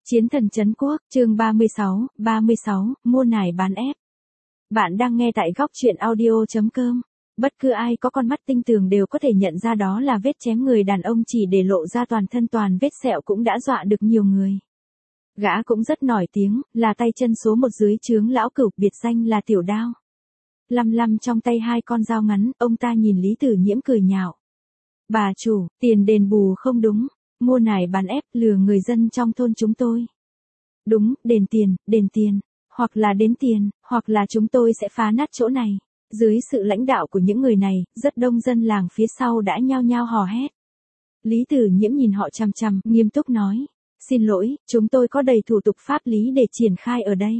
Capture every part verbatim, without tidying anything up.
Chiến thần trấn quốc, chương ba mươi sáu, ba mươi sáu, mua nải bán ép. Bạn đang nghe tại góc truyện audio chấm com. Bất cứ ai có con mắt tinh tường đều có thể nhận ra đó là vết chém người đàn ông chỉ để lộ ra toàn thân, toàn vết sẹo cũng đã dọa được nhiều người. Gã cũng rất nổi tiếng, là tay chân số một dưới trướng lão Cửu, biệt danh là Tiểu Đao. Lăm lăm trong tay hai con dao ngắn, ông ta nhìn Lý Tử Nhiễm cười nhạo. Bà chủ, tiền đền bù không đúng. Mua nải bán ép, lừa người dân trong thôn chúng tôi. Đúng, đền tiền, đền tiền, hoặc là đến tiền, hoặc là chúng tôi sẽ phá nát chỗ này. Dưới sự lãnh đạo của những người này, rất đông dân làng phía sau đã nhao nhao hò hét. Lý Tử Nhiễm nhìn họ chằm chằm, nghiêm túc nói. Xin lỗi, chúng tôi có đầy thủ tục pháp lý để triển khai ở đây.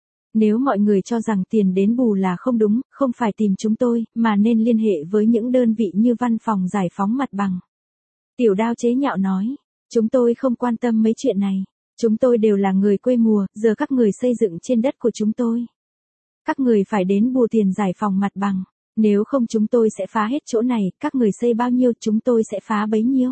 Nếu mọi người cho rằng tiền đến bù là không đúng, không phải tìm chúng tôi, mà nên liên hệ với những đơn vị như văn phòng giải phóng mặt bằng. Tiểu Đao chế nhạo nói, chúng tôi không quan tâm mấy chuyện này. Chúng tôi đều là người quê mùa, giờ các người xây dựng trên đất của chúng tôi. Các người phải đến bù tiền giải phóng mặt bằng. Nếu không chúng tôi sẽ phá hết chỗ này, các người xây bao nhiêu chúng tôi sẽ phá bấy nhiêu.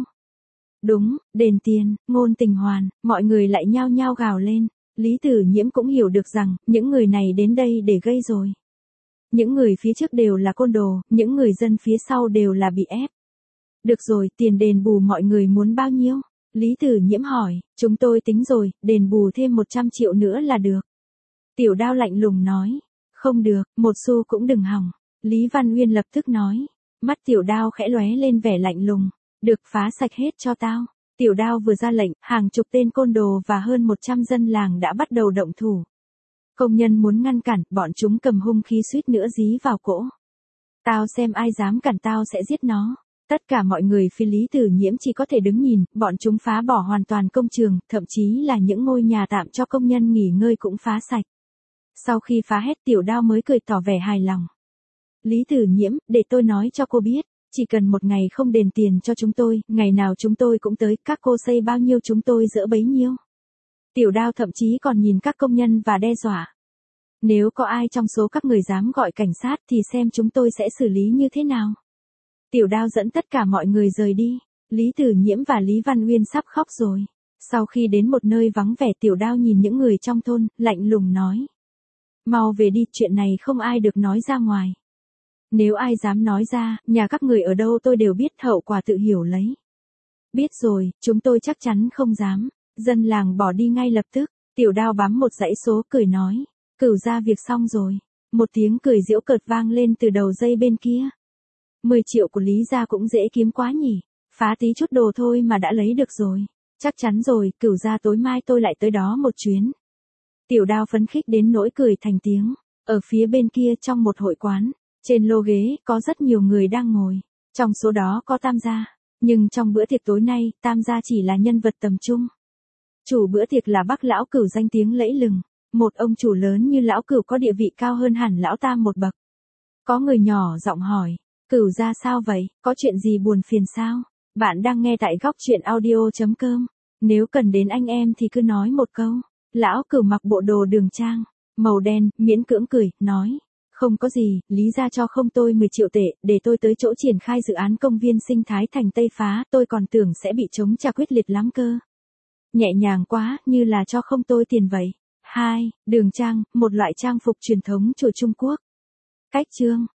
Đúng, đền tiền, ngôn tình hoàn, mọi người lại nhao nhao gào lên. Lý Tử Nhiễm cũng hiểu được rằng, những người này đến đây để gây rồi. Những người phía trước đều là côn đồ, những người dân phía sau đều là bị ép. Được rồi, tiền đền bù mọi người muốn bao nhiêu? Lý Tử Nhiễm hỏi, chúng tôi tính rồi, đền bù thêm một trăm triệu nữa là được. Tiểu Đao lạnh lùng nói, không được, một xu cũng đừng hỏng. Lý Văn Uyên lập tức nói, mắt Tiểu Đao khẽ lóe lên vẻ lạnh lùng, được phá sạch hết cho tao. Tiểu Đao vừa ra lệnh, hàng chục tên côn đồ và hơn một trăm dân làng đã bắt đầu động thủ. Công nhân muốn ngăn cản, bọn chúng cầm hung khí suýt nữa dí vào cỗ. Tao xem ai dám cản tao sẽ giết nó. Tất cả mọi người phía Lý Tử Nhiễm chỉ có thể đứng nhìn, bọn chúng phá bỏ hoàn toàn công trường, thậm chí là những ngôi nhà tạm cho công nhân nghỉ ngơi cũng phá sạch. Sau khi phá hết, Tiểu Đao mới cười tỏ vẻ hài lòng. Lý Tử Nhiễm, để tôi nói cho cô biết, chỉ cần một ngày không đền tiền cho chúng tôi, ngày nào chúng tôi cũng tới, các cô xây bao nhiêu chúng tôi dỡ bấy nhiêu. Tiểu Đao thậm chí còn nhìn các công nhân và đe dọa. Nếu có ai trong số các người dám gọi cảnh sát thì xem chúng tôi sẽ xử lý như thế nào. Tiểu Đao dẫn tất cả mọi người rời đi. Lý Tử Nhiễm và Lý Văn Uyên sắp khóc rồi. Sau khi đến một nơi vắng vẻ, Tiểu Đao nhìn những người trong thôn, lạnh lùng nói. Mau về đi, chuyện này không ai được nói ra ngoài. Nếu ai dám nói ra, nhà các người ở đâu tôi đều biết, hậu quả tự hiểu lấy. Biết rồi, chúng tôi chắc chắn không dám. Dân làng bỏ đi ngay lập tức. Tiểu Đao bám một dãy số, cười nói. Cửu ra việc xong rồi. Một tiếng cười giễu cợt vang lên từ đầu dây bên kia. mười triệu của Lý gia cũng dễ kiếm quá nhỉ. Phá tí chút đồ thôi mà đã lấy được rồi. Chắc chắn rồi, Cửu gia tối mai tôi lại tới đó một chuyến. Tiểu Đao phấn khích đến nỗi cười thành tiếng. Ở phía bên kia trong một hội quán, trên lô ghế có rất nhiều người đang ngồi. Trong số đó có Tam gia. Nhưng trong bữa tiệc tối nay, Tam gia chỉ là nhân vật tầm trung. Chủ bữa tiệc là bác lão Cửu danh tiếng lẫy lừng. Một ông chủ lớn như lão Cửu có địa vị cao hơn hẳn lão Tam một bậc. Có người nhỏ giọng hỏi. Cửu gia sao vậy, có chuyện gì buồn phiền sao? Bạn đang nghe tại góc truyện audio chấm com. Nếu cần đến anh em thì cứ nói một câu. Lão Cửu mặc bộ đồ đường trang, màu đen, miễn cưỡng cười, nói. Không có gì, Lý gia cho không tôi mười triệu tệ, để tôi tới chỗ triển khai dự án công viên sinh thái thành Tây phá, tôi còn tưởng sẽ bị chống trả quyết liệt lắm cơ. Nhẹ nhàng quá, như là cho không tôi tiền vậy. hai. Đường trang, một loại trang phục truyền thống của Trung Quốc. Cách chương.